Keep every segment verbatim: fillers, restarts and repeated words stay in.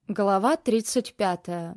Глава тридцать пятая.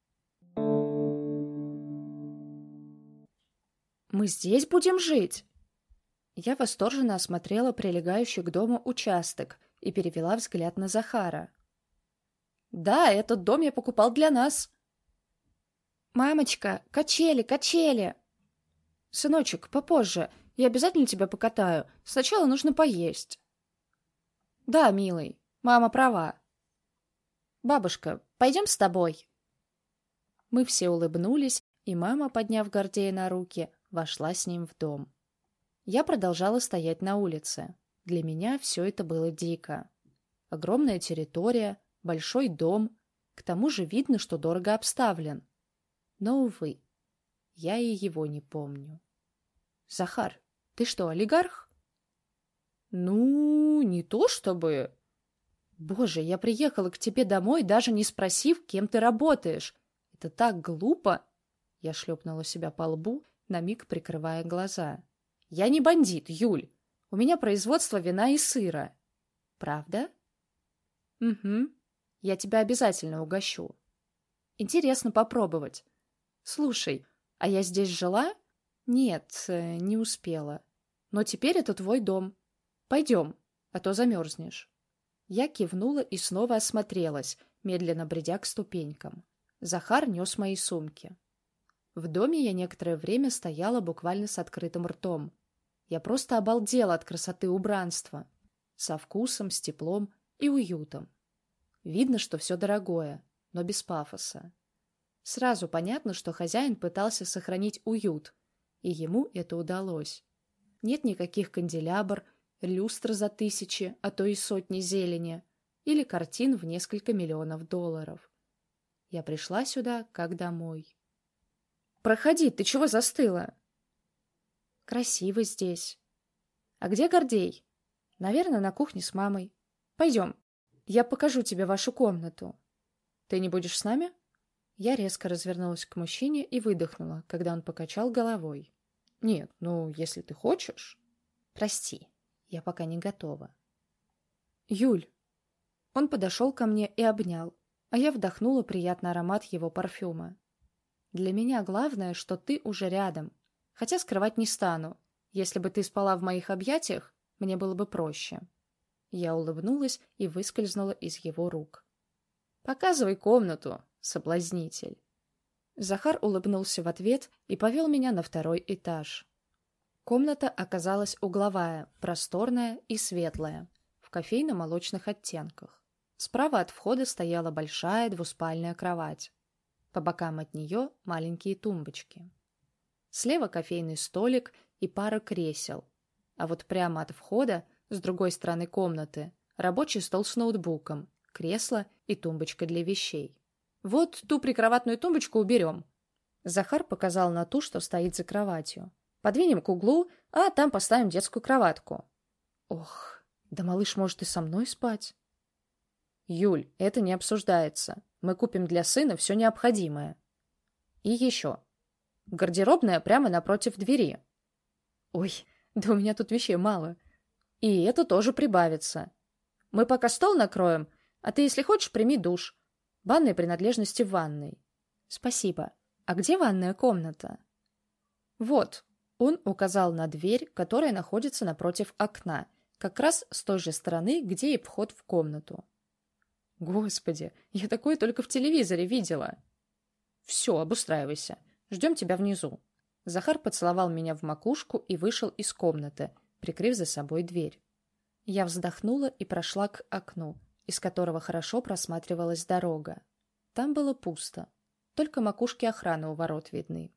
«Мы здесь будем жить?» Я восторженно осмотрела прилегающий к дому участок и перевела взгляд на Захара. «Да, этот дом я покупал для нас». «Мамочка, качели, качели!» «Сыночек, попозже. Я обязательно тебя покатаю. Сначала нужно поесть». «Да, милый, мама права». «Бабушка, пойдем с тобой?» Мы все улыбнулись, и мама, подняв Гордея на руки, вошла с ним в дом. Я продолжала стоять на улице. Для меня все это было дико. Огромная территория, большой дом, к тому же видно, что дорого обставлен. Но, увы, я и его не помню. «Захар, ты что, олигарх?» «Ну, не то чтобы...» «Боже, я приехала к тебе домой, даже не спросив, кем ты работаешь. Это так глупо!» Я шлепнула себя по лбу, на миг прикрывая глаза. «Я не бандит, Юль. У меня производство вина и сыра». «Правда?» «Угу. Я тебя обязательно угощу. Интересно попробовать. Слушай, а я здесь жила?» «Нет, не успела. Но теперь это твой дом. Пойдем, а то замерзнешь». Я кивнула и снова осмотрелась, медленно бредя к ступенькам. Захар нес мои сумки. В доме я некоторое время стояла буквально с открытым ртом. Я просто обалдела от красоты убранства. Со вкусом, с теплом и уютом. Видно, что все дорогое, но без пафоса. Сразу понятно, что хозяин пытался сохранить уют, и ему это удалось. Нет никаких канделябр, люстр за тысячи, а то и сотни зелени, или картин в несколько миллионов долларов. Я пришла сюда как домой. «Проходи, ты чего застыла?» «Красиво здесь». «А где Гордей?» «Наверное, на кухне с мамой. Пойдем, я покажу тебе вашу комнату». «Ты не будешь с нами?» Я резко развернулась к мужчине и выдохнула, когда он покачал головой. «Нет, ну, если ты хочешь...» «Прости, я пока не готова». «Юль». Он подошел ко мне и обнял, а я вдохнула приятный аромат его парфюма. «Для меня главное, что ты уже рядом, хотя скрывать не стану. Если бы ты спала в моих объятиях, мне было бы проще». Я улыбнулась и выскользнула из его рук. «Показывай комнату, соблазнитель». Захар улыбнулся в ответ и повел меня на второй этаж. Комната оказалась угловая, просторная и светлая, в кофейно-молочных оттенках. Справа от входа стояла большая двуспальная кровать. По бокам от нее маленькие тумбочки. Слева кофейный столик и пара кресел, а вот прямо от входа, с другой стороны комнаты, рабочий стол с ноутбуком, кресло и тумбочка для вещей. «Вот ту прикроватную тумбочку уберем». Захар показал на ту, что стоит за кроватью. «Подвинем к углу, а там поставим детскую кроватку». «Ох, да малыш может и со мной спать». «Юль, это не обсуждается. Мы купим для сына все необходимое». «И еще. Гардеробная прямо напротив двери». «Ой, да у меня тут вещей мало». «И это тоже прибавится. Мы пока стол накроем, а ты, если хочешь, прими душ. Банные принадлежности в ванной». «Спасибо. А где ванная комната?» «Вот». Он указал на дверь, которая находится напротив окна, как раз с той же стороны, где и вход в комнату. «Господи, я такое только в телевизоре видела». «Все, обустраивайся. Ждем тебя внизу». Захар поцеловал меня в макушку и вышел из комнаты, прикрыв за собой дверь. Я вздохнула и прошла к окну, из которого хорошо просматривалась дорога. Там было пусто, только макушки охраны у ворот видны.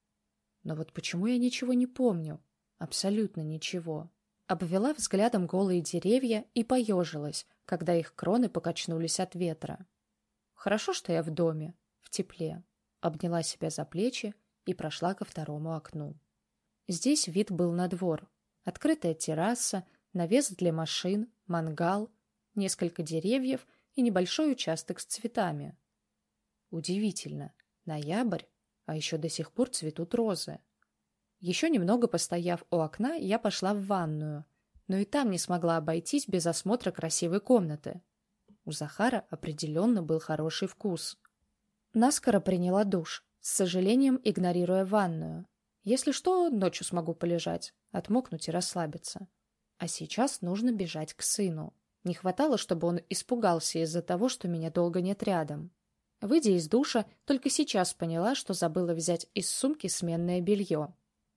Но вот почему я ничего не помню? Абсолютно ничего. Обвела взглядом голые деревья и поежилась, когда их кроны покачнулись от ветра. Хорошо, что я в доме, в тепле. Обняла себя за плечи и прошла ко второму окну. Здесь вид был на двор. Открытая терраса, навес для машин, мангал, несколько деревьев и небольшой участок с цветами. Удивительно. Ноябрь, а еще до сих пор цветут розы. Еще немного постояв у окна, я пошла в ванную, но и там не смогла обойтись без осмотра красивой комнаты. У Захара определенно был хороший вкус. Наскоро приняла душ, с сожалением игнорируя ванную. Если что, ночью смогу полежать, отмокнуть и расслабиться. А сейчас нужно бежать к сыну. Не хватало, чтобы он испугался из-за того, что меня долго нет рядом. Выйдя из душа, только сейчас поняла, что забыла взять из сумки сменное белье.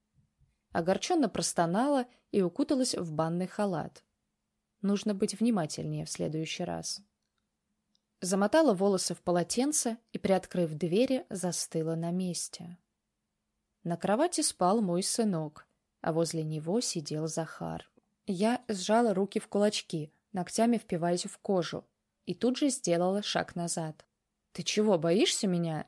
Огорченно простонала и укуталась в банный халат. Нужно быть внимательнее в следующий раз. Замотала волосы в полотенце и, приоткрыв двери, застыла на месте. На кровати спал мой сынок, а возле него сидел Захар. Я сжала руки в кулачки, ногтями впиваясь в кожу, и тут же сделала шаг назад. «Ты чего, боишься меня?»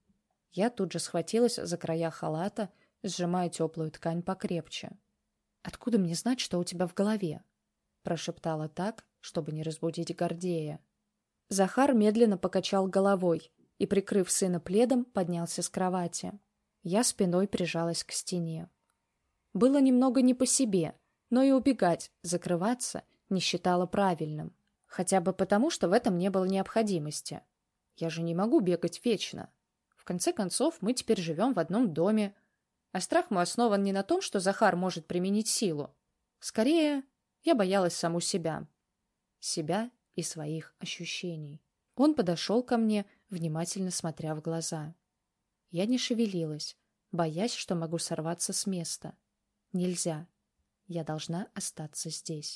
Я тут же схватилась за края халата, сжимая теплую ткань покрепче. «Откуда мне знать, что у тебя в голове?» Прошептала так, чтобы не разбудить Гордея. Захар медленно покачал головой и, прикрыв сына пледом, поднялся с кровати. Я спиной прижалась к стене. Было немного не по себе, но и убегать, закрываться не считала правильным. Хотя бы потому, что в этом не было необходимости. Я же не могу бегать вечно. В конце концов, мы теперь живем в одном доме. А страх мой основан не на том, что Захар может применить силу. Скорее, я боялась саму себя. Себя и своих ощущений. Он подошел ко мне, внимательно смотря в глаза. Я не шевелилась, боясь, что могу сорваться с места. Нельзя. Я должна остаться здесь.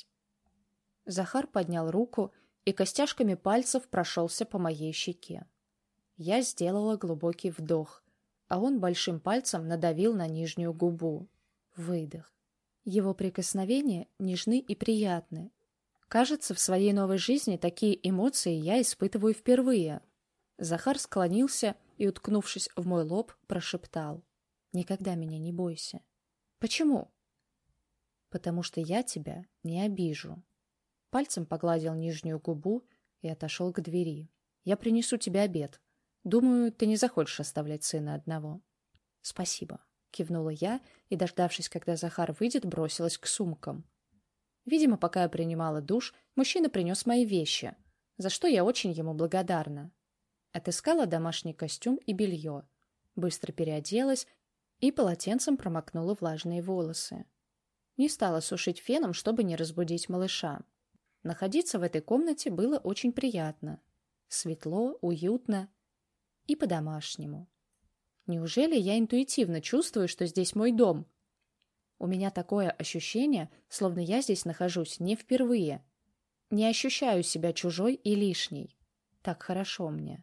Захар поднял руку и костяшками пальцев прошелся по моей щеке. Я сделала глубокий вдох, а он большим пальцем надавил на нижнюю губу. Выдох. Его прикосновения нежны и приятны. Кажется, в своей новой жизни такие эмоции я испытываю впервые. Захар склонился и, уткнувшись в мой лоб, прошептал: «Никогда меня не бойся». «Почему?» «Потому что я тебя не обижу». Пальцем погладил нижнюю губу и отошел к двери. «Я принесу тебе обед. Думаю, ты не захочешь оставлять сына одного». «Спасибо», — кивнула я и, дождавшись, когда Захар выйдет, бросилась к сумкам. Видимо, пока я принимала душ, мужчина принес мои вещи, за что я очень ему благодарна. Отыскала домашний костюм и белье, быстро переоделась и полотенцем промокнула влажные волосы. Не стала сушить феном, чтобы не разбудить малыша. Находиться в этой комнате было очень приятно. Светло, уютно и по-домашнему. Неужели я интуитивно чувствую, что здесь мой дом? У меня такое ощущение, словно я здесь нахожусь не впервые. Не ощущаю себя чужой и лишней. Так хорошо мне.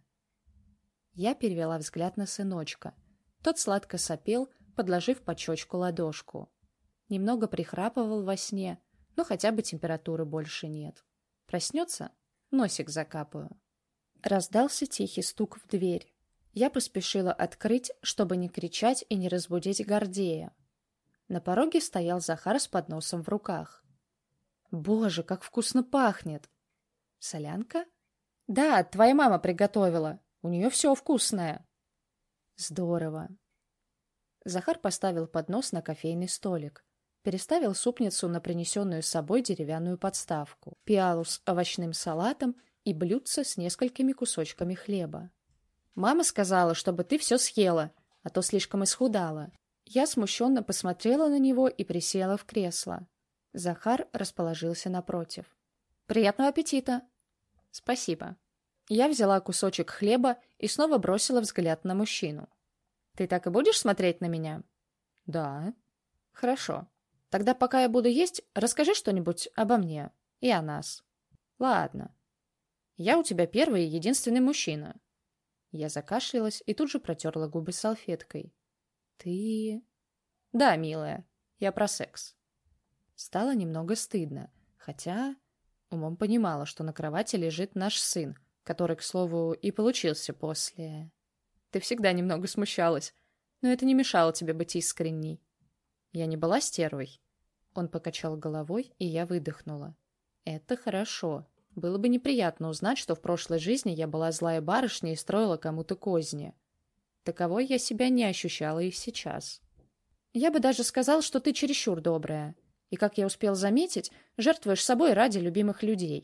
Я перевела взгляд на сыночка. Тот сладко сопел, подложив под щечку ладошку. Немного прихрапывал во сне, но хотя бы температуры больше нет. Проснется — носик закапаю. Раздался тихий стук в дверь. Я поспешила открыть, чтобы не кричать и не разбудить Гордея. На пороге стоял Захар с подносом в руках. «Боже, как вкусно пахнет!» «Солянка?» «Да, твоя мама приготовила. У нее все вкусное». «Здорово». Захар поставил поднос на кофейный столик. Переставил супницу на принесенную с собой деревянную подставку, пиалу с овощным салатом и блюдце с несколькими кусочками хлеба. «Мама сказала, чтобы ты все съела, а то слишком исхудала». Я смущенно посмотрела на него и присела в кресло. Захар расположился напротив. «Приятного аппетита!» «Спасибо». Я взяла кусочек хлеба и снова бросила взгляд на мужчину. «Ты так и будешь смотреть на меня?» «Да». «Хорошо. Тогда, пока я буду есть, расскажи что-нибудь обо мне и о нас». «Ладно. Я у тебя первый и единственный мужчина». Я закашлялась и тут же протерла губы салфеткой. «Ты...» «Да, милая, я про секс». Стало немного стыдно, хотя умом понимала, что на кровати лежит наш сын, который, к слову, и получился после... Ты всегда немного смущалась, но это не мешало тебе быть искренней. Я не была стервой. Он покачал головой, и я выдохнула. Это хорошо. Было бы неприятно узнать, что в прошлой жизни я была злая барышня и строила кому-то козни. Таковой я себя не ощущала и сейчас. Я бы даже сказал, что ты чересчур добрая. И, как я успел заметить, жертвуешь собой ради любимых людей.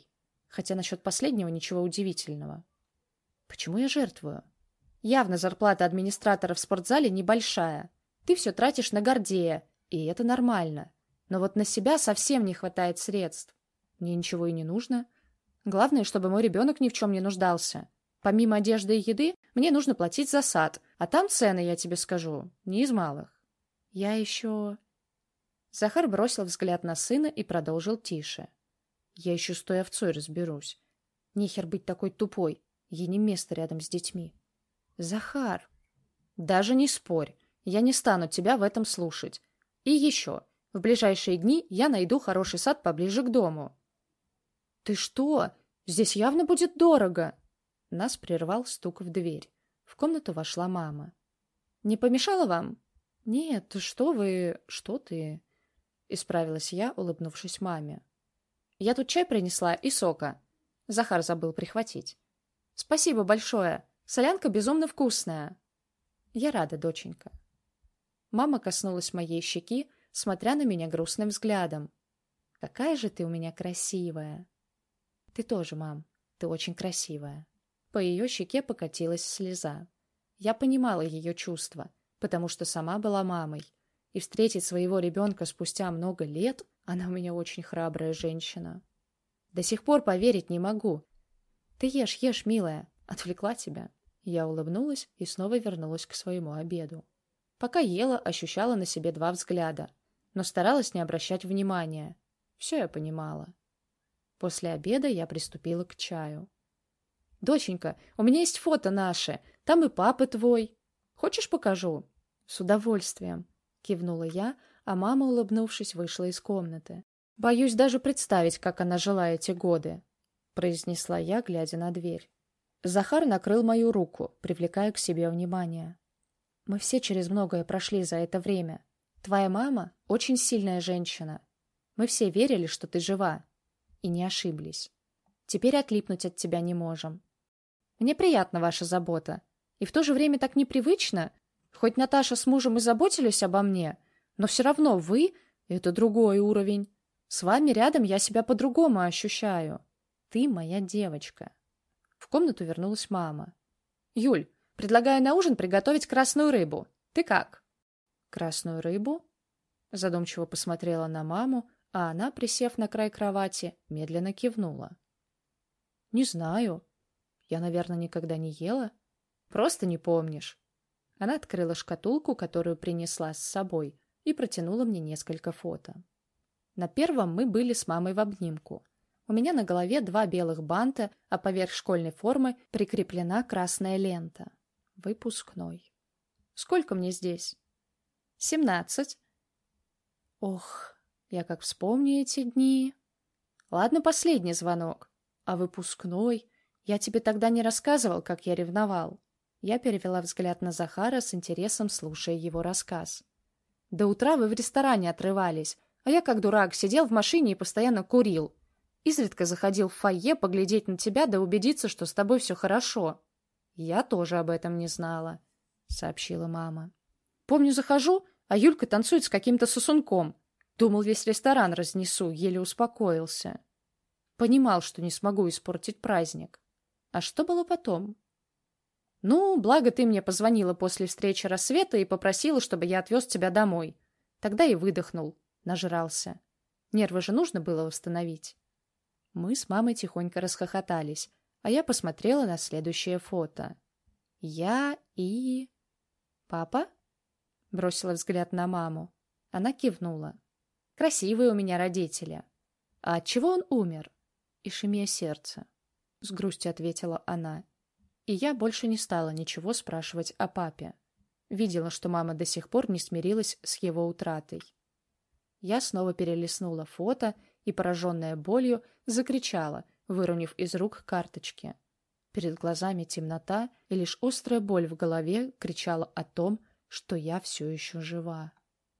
Хотя насчет последнего ничего удивительного. Почему я жертвую? Явно зарплата администратора в спортзале небольшая. Ты все тратишь на Гордея, и это нормально. Но вот на себя совсем не хватает средств. Мне ничего и не нужно. Главное, чтобы мой ребенок ни в чем не нуждался. Помимо одежды и еды, мне нужно платить за сад. А там цены, я тебе скажу, не из малых. Я еще... Захар бросил взгляд на сына и продолжил тише. Я еще с той овцой разберусь. Нехер быть такой тупой. Ей не место рядом с детьми. Захар, даже не спорь. Я не стану тебя в этом слушать. И еще, в ближайшие дни я найду хороший сад поближе к дому. Ты что? Здесь явно будет дорого. Нас прервал стук в дверь. В комнату вошла мама. Не помешала вам? Нет, что вы... Что ты... Исправилась я, улыбнувшись маме. Я тут чай принесла и сока. Захар забыл прихватить. Спасибо большое. Солянка безумно вкусная. Я рада, доченька. Мама коснулась моей щеки, смотря на меня грустным взглядом. Какая же ты у меня красивая. Ты тоже, мам. Ты очень красивая. По ее щеке покатилась слеза. Я понимала ее чувства, потому что сама была мамой. И встретить своего ребенка спустя много лет, она у меня очень храбрая женщина. До сих пор поверить не могу. Ты ешь, ешь, милая. Отвлекла тебя. Я улыбнулась и снова вернулась к своему обеду. Пока ела, ощущала на себе два взгляда, но старалась не обращать внимания. Все я понимала. После обеда я приступила к чаю. «Доченька, у меня есть фото наше. Там и папа твой. Хочешь, покажу?» «С удовольствием», — кивнула я, а мама, улыбнувшись, вышла из комнаты. «Боюсь даже представить, как она жила эти годы», — произнесла я, глядя на дверь. Захар накрыл мою руку, привлекая к себе внимание. «Мы все через многое прошли за это время. Твоя мама — очень сильная женщина. Мы все верили, что ты жива. И не ошиблись. Теперь отлипнуть от тебя не можем. Мне приятна ваша забота. И в то же время так непривычно. Хоть Наташа с мужем и заботились обо мне, но все равно вы — это другой уровень. С вами рядом я себя по-другому ощущаю. Ты моя девочка». В комнату вернулась мама. «Юль, предлагаю на ужин приготовить красную рыбу. Ты как?» «Красную рыбу?» Задумчиво посмотрела на маму, а она, присев на край кровати, медленно кивнула. «Не знаю. Я, наверное, никогда не ела. Просто не помнишь». Она открыла шкатулку, которую принесла с собой, и протянула мне несколько фото. На первом мы были с мамой в обнимку. У меня на голове два белых банта, а поверх школьной формы прикреплена красная лента. Выпускной. «Сколько мне здесь?» «Семнадцать». Ох, я как вспомню эти дни. Ладно, последний звонок. А выпускной? Я тебе тогда не рассказывал, как я ревновал. Я перевела взгляд на Захара с интересом, слушая его рассказ. До утра вы в ресторане отрывались, а я как дурак сидел в машине и постоянно курил. Изредка заходил в фойе поглядеть на тебя да убедиться, что с тобой все хорошо. Я тоже об этом не знала, — сообщила мама. Помню, захожу, а Юлька танцует с каким-то сосунком. Думал, весь ресторан разнесу, еле успокоился. Понимал, что не смогу испортить праздник. А что было потом? Ну, благо ты мне позвонила после встречи рассвета и попросила, чтобы я отвез тебя домой. Тогда и выдохнул, нажрался. Нервы же нужно было восстановить. Мы с мамой тихонько расхохотались, а я посмотрела на следующее фото. Я и... «Папа?» — бросила взгляд на маму. Она кивнула. «Красивые у меня родители. А от чего он умер?» «Ишемия сердца», — с грустью ответила она. И я больше не стала ничего спрашивать о папе. Видела, что мама до сих пор не смирилась с его утратой. Я снова перелистнула фото и, пораженная болью, закричала, выронив из рук карточки. Перед глазами темнота, и лишь острая боль в голове кричала о том, что я все еще жива.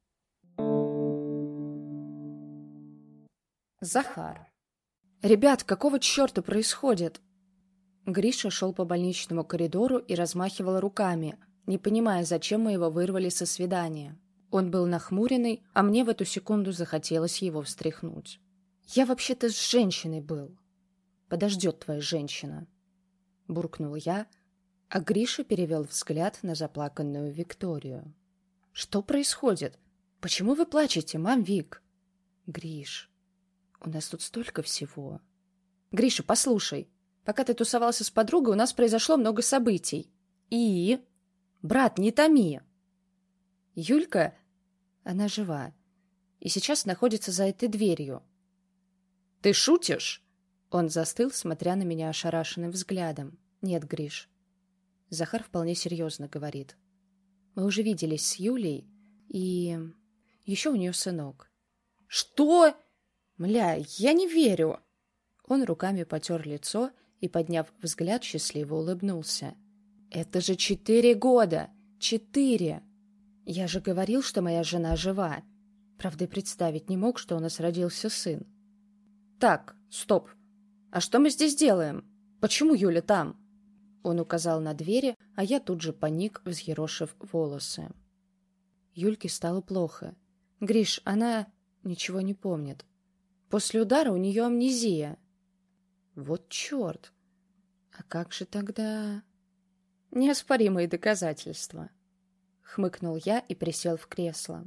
Захар. «Ребят, какого черта происходит?» Гриша шел по больничному коридору и размахивал руками, не понимая, зачем мы его вырвали со свидания. Он был нахмуренный, а мне в эту секунду захотелось его встряхнуть. «Я вообще-то с женщиной был». подождет твоя женщина», — буркнул я, а Гриша перевел взгляд на заплаканную Викторию. «Что происходит? Почему вы плачете, мам Вик?» «Гриш, у нас тут столько всего». «Гриша, послушай, пока ты тусовался с подругой, у нас произошло много событий. И... Брат, не томи!» Юлька, она жива, и сейчас находится за этой дверью. «Ты шутишь?» Он застыл, смотря на меня ошарашенным взглядом. «Нет, Гриш». Захар вполне серьезно говорит. «Мы уже виделись с Юлей, и... еще у нее сынок». «Что? Мля, я не верю!» Он руками потер лицо и, подняв взгляд, счастливо улыбнулся. «Это же четыре года! Четыре! Я же говорил, что моя жена жива. Правда, и представить не мог, что у нас родился сын». «Так, стоп. А что мы здесь делаем? Почему Юля там?» Он указал на двери, а я тут же паник, взъерошив волосы. Юльке стало плохо. «Гриш, она ничего не помнит. После удара у нее амнезия». «Вот черт! А как же тогда...» «Неоспоримые доказательства», — хмыкнул я и присел в кресло.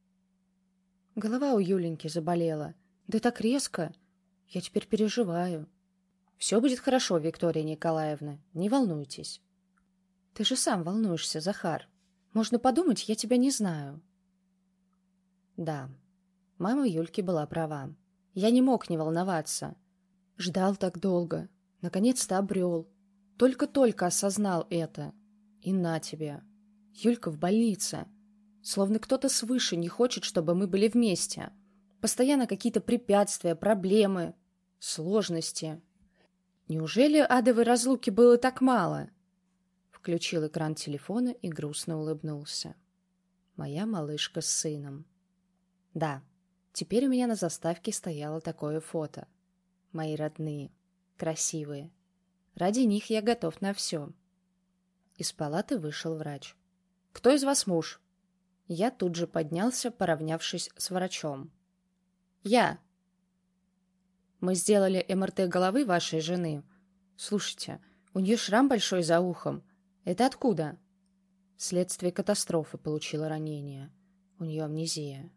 Голова у Юленьки заболела. Да так резко. Я теперь переживаю. Все будет хорошо, Виктория Николаевна, не волнуйтесь. Ты же сам волнуешься, Захар. Можно подумать, я тебя не знаю. Да, мама Юльки была права. Я не мог не волноваться. Ждал так долго. Наконец-то обрел. Только-только осознал это. И на тебе. Юлька в больнице. Словно кто-то свыше не хочет, чтобы мы были вместе. Постоянно какие-то препятствия, проблемы, сложности. Неужели адовой разлуки было так мало? Включил экран телефона и грустно улыбнулся. Моя малышка с сыном. Да, теперь у меня на заставке стояло такое фото. Мои родные, красивые. Ради них я готов на все. Из палаты вышел врач. «Кто из вас муж?» Я тут же поднялся, поравнявшись с врачом. «Я». «Мы сделали эм эр тэ головы вашей жены. Слушайте, у нее шрам большой за ухом. Это откуда?» «Вследствие катастрофы получила ранение. У нее амнезия».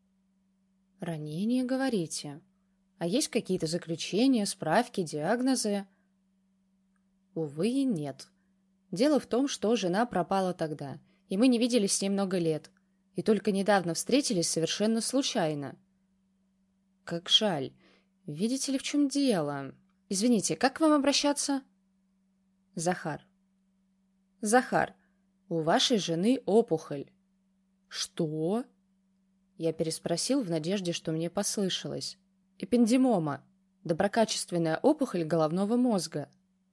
«Ранение, говорите? А есть какие-то заключения, справки, диагнозы?» «Увы, нет. Дело в том, что жена пропала тогда, и мы не виделись с ней много лет, и только недавно встретились совершенно случайно». «Как жаль. Видите ли, в чем дело? Извините, как к вам обращаться?» «Захар». «Захар, у вашей жены опухоль». «Что?» Я переспросил в надежде, что мне послышалось. «Эпендимома. Доброкачественная опухоль головного мозга».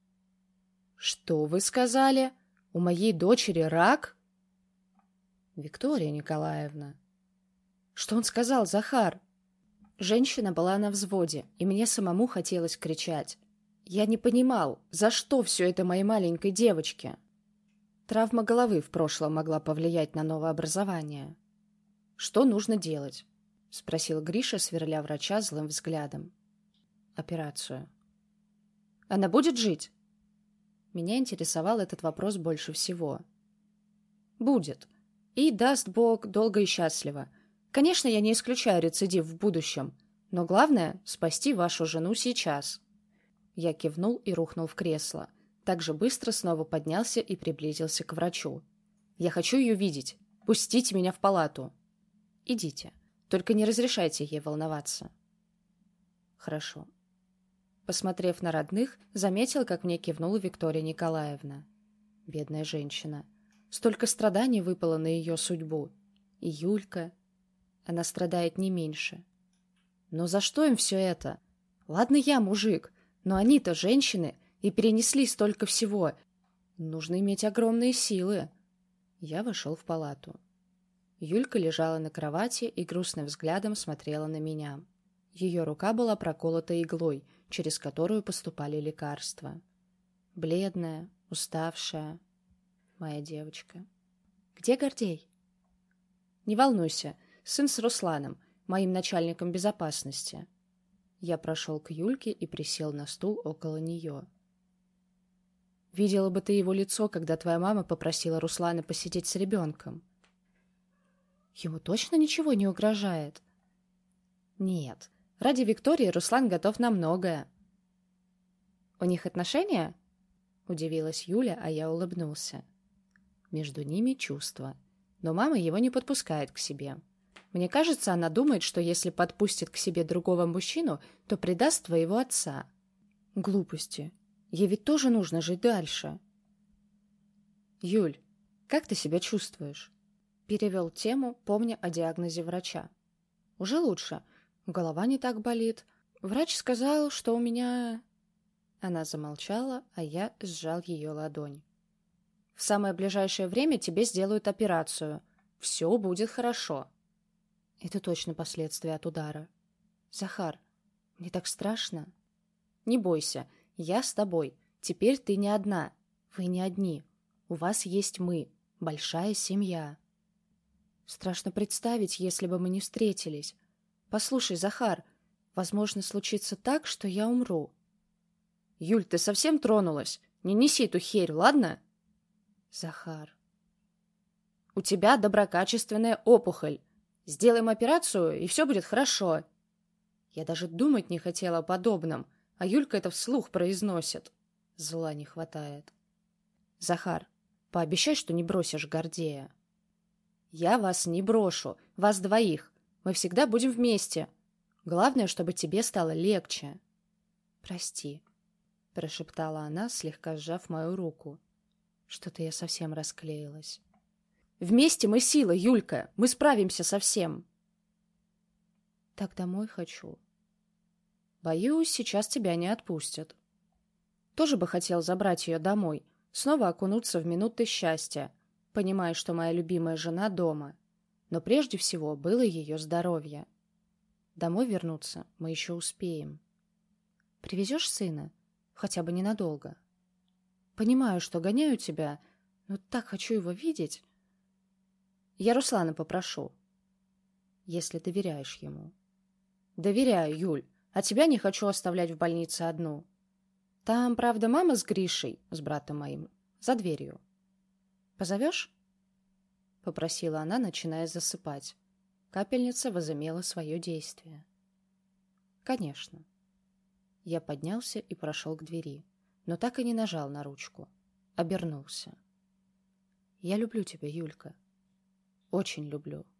«Что вы сказали? У моей дочери рак?» «Виктория Николаевна». «Что он сказал, Захар?» Женщина была на взводе, и мне самому хотелось кричать. Я не понимал, за что все это моей маленькой девочке. Травма головы в прошлом могла повлиять на новообразование. «Что нужно делать?» — спросил Гриша, сверля врача злым взглядом. «Операцию». «Она будет жить?» Меня интересовал этот вопрос больше всего. «Будет. И, даст Бог, долго и счастливо. Конечно, я не исключаю рецидив в будущем, но главное — спасти вашу жену сейчас». Я кивнул и рухнул в кресло. Так же быстро снова поднялся и приблизился к врачу. «Я хочу ее видеть. Пустите меня в палату». «Идите. Только не разрешайте ей волноваться». «Хорошо». Посмотрев на родных, заметил, как мне кивнула Виктория Николаевна. Бедная женщина. Столько страданий выпало на ее судьбу. И Юлька. Она страдает не меньше. Но за что им все это? Ладно, я мужик, но они-то женщины и перенесли столько всего. Нужно иметь огромные силы. Я вошел в палату. Юлька лежала на кровати и грустным взглядом смотрела на меня. Ее рука была проколота иглой, через которую поступали лекарства. Бледная, уставшая. Моя девочка. «Где Гордей?» «Не волнуйся, сын с Русланом, моим начальником безопасности». Я прошел к Юльке и присел на стул около нее. Видела бы ты его лицо, когда твоя мама попросила Руслана посидеть с ребенком. Ему точно ничего не угрожает? Нет. Ради Виктории Руслан готов на многое. У них отношения? Удивилась Юля, а я улыбнулся. Между ними чувства. Но мама его не подпускает к себе. Мне кажется, она думает, что если подпустит к себе другого мужчину, то предаст твоего отца. Глупости. Ей ведь тоже нужно жить дальше. Юль, как ты себя чувствуешь? Перевел тему, помня о диагнозе врача. Уже лучше. Голова не так болит. Врач сказал, что у меня... Она замолчала, а я сжал ее ладонь. В самое ближайшее время тебе сделают операцию. Все будет хорошо. Это точно последствия от удара. Захар, мне так страшно. Не бойся, я с тобой. Теперь ты не одна. Вы не одни. У вас есть мы. Большая семья. Страшно представить, если бы мы не встретились. Послушай, Захар, возможно, случится так, что я умру. Юль, ты совсем тронулась? Не неси эту херь, ладно? Захар. У тебя доброкачественная опухоль. Сделаем операцию, и все будет хорошо. Я даже думать не хотела о подобном, а Юлька это вслух произносит. Зла не хватает. Захар, пообещай, что не бросишь Гордея. Я вас не брошу, вас двоих. Мы всегда будем вместе. Главное, чтобы тебе стало легче. Прости, прошептала она, слегка сжав мою руку. Что-то я совсем расклеилась. Вместе мы сила, Юлька. Мы справимся со всем. Так домой хочу. Боюсь, сейчас тебя не отпустят. Тоже бы хотел забрать ее домой, снова окунуться в минуты счастья, понимая, что моя любимая жена дома. Но прежде всего было ее здоровье. Домой вернуться мы еще успеем. Привезешь сына? Хотя бы ненадолго. Понимаю, что гоняю тебя, но так хочу его видеть. Я Руслана попрошу, если доверяешь ему. Доверяю, Юль, а тебя не хочу оставлять в больнице одну. Там, правда, мама с Гришей, с братом моим, за дверью. Позовешь? Попросила она, начиная засыпать. Капельница возымела свое действие. Конечно. Я поднялся и прошел к двери, но так и не нажал на ручку. Обернулся. Я люблю тебя, Юлька. Очень люблю.